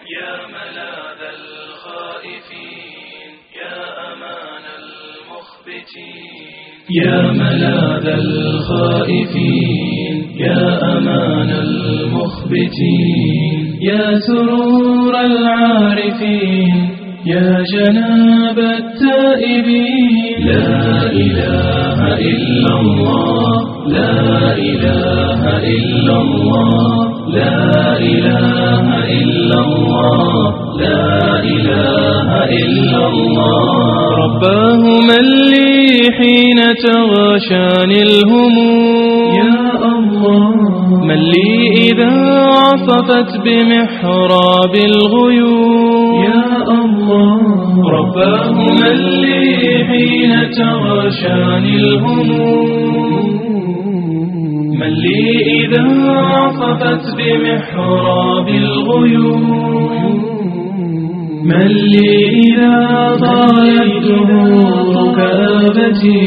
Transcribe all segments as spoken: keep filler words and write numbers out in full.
يا ملاذ الخائفين يا أمان المخبتين يا ملاذ الخائفين يا أمان المخبتين يا سرور العارفين يا جناب التائبين لا إله إلا الله لا إله إلا الله لا إله إلا الله لا إله إلا الله رباه من لي حين تغشاني الهموم يا الله من لي إذا عصفت بمحراب الغيوم يا الله رباه من لي حين تغشاني الهموم من لي إذا عصفت بمحراب الغيوم من لي إذا طالت دهور كآبتي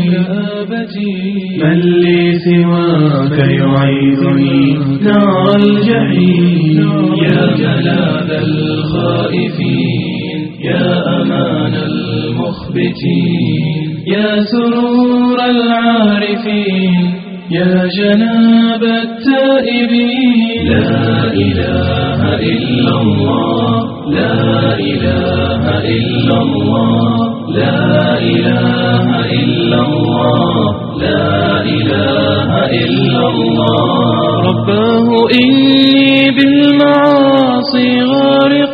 من لي سواك يعيذني نار الجحيم يا ملاذ الخائفين يا أمان المخبتين يا سرور العارفين يا جناب التائبين لا إله إلا الله لا إله إلا الله لا إله إلا الله لا إله إلا الله رباه إني بالمعاصي غارق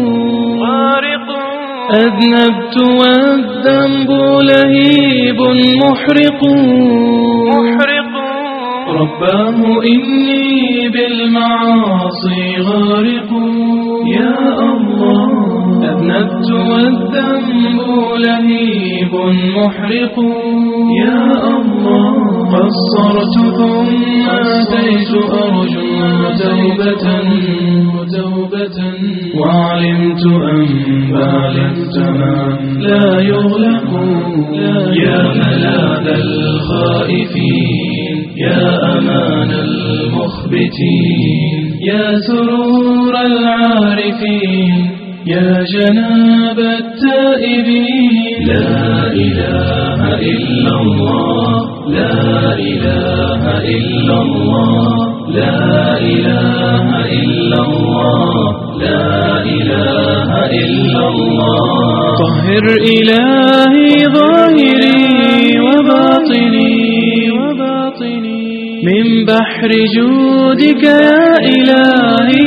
أذنبت والذنب لهيب محرق رباه إني بالمعاصي غارق يا الله أذنبت والذنب لهيب محرق يا الله قصرت ثم أتيت أرجو توبة توبة وعلمت أن بال التمام لا يغلق يا ملاذ الخائفين يا أمان المخبتين يا سرور العارفين يا جناب التائبين لا إله إلا الله لا إله إلا الله لا إله إلا الله لا إله إلا الله طهر إلهي ظاهري وباطني من بحر جودك يا إلهي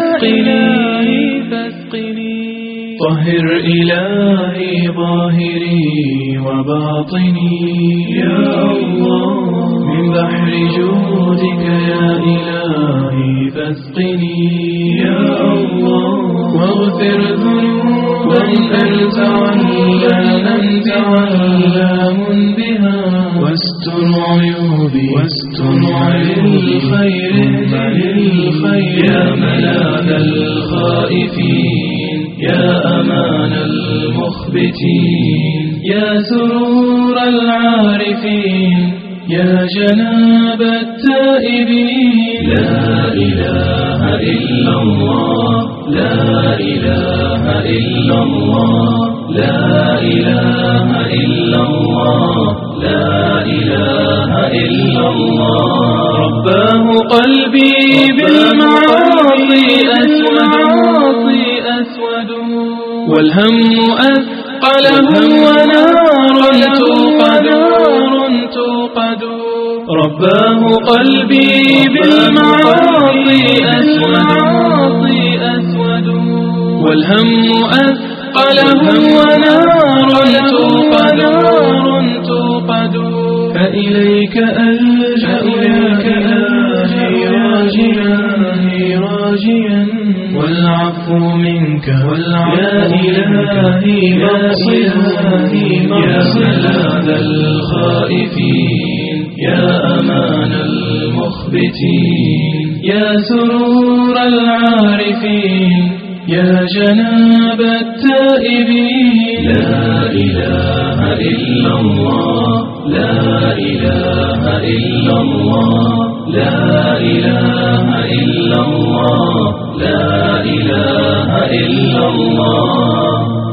فاسقني طهر إلهي ظاهري وباطني يا الله من بحر جودك يا إلهي فاسقني يا الله واغفر ذنوبا أنت علام بها واستر عيوبي واستر للخير يا ملاذ الخائفين يا أمان المخبتين يا سرور العارفين يا جناب التائبين لا إله إلا الله لا إله إلا الله لا إله إلا الله لا إله إلا الله رباه قلبي بالمعاصي أسود والهم أثقله ونار توقد رباه قلبي بالمعاصي أسود والهم أثقله ونار توقد فإليك ألجأ راجيا والعفو منك يا إلهي مقصدي يا ملاذ الخائفين يا أمان المخبتين يا سرور العارفين يا جناب التائبين لا إله إلا الله لا إله إلا الله لا إله إلا الله لا إله إله إلا الله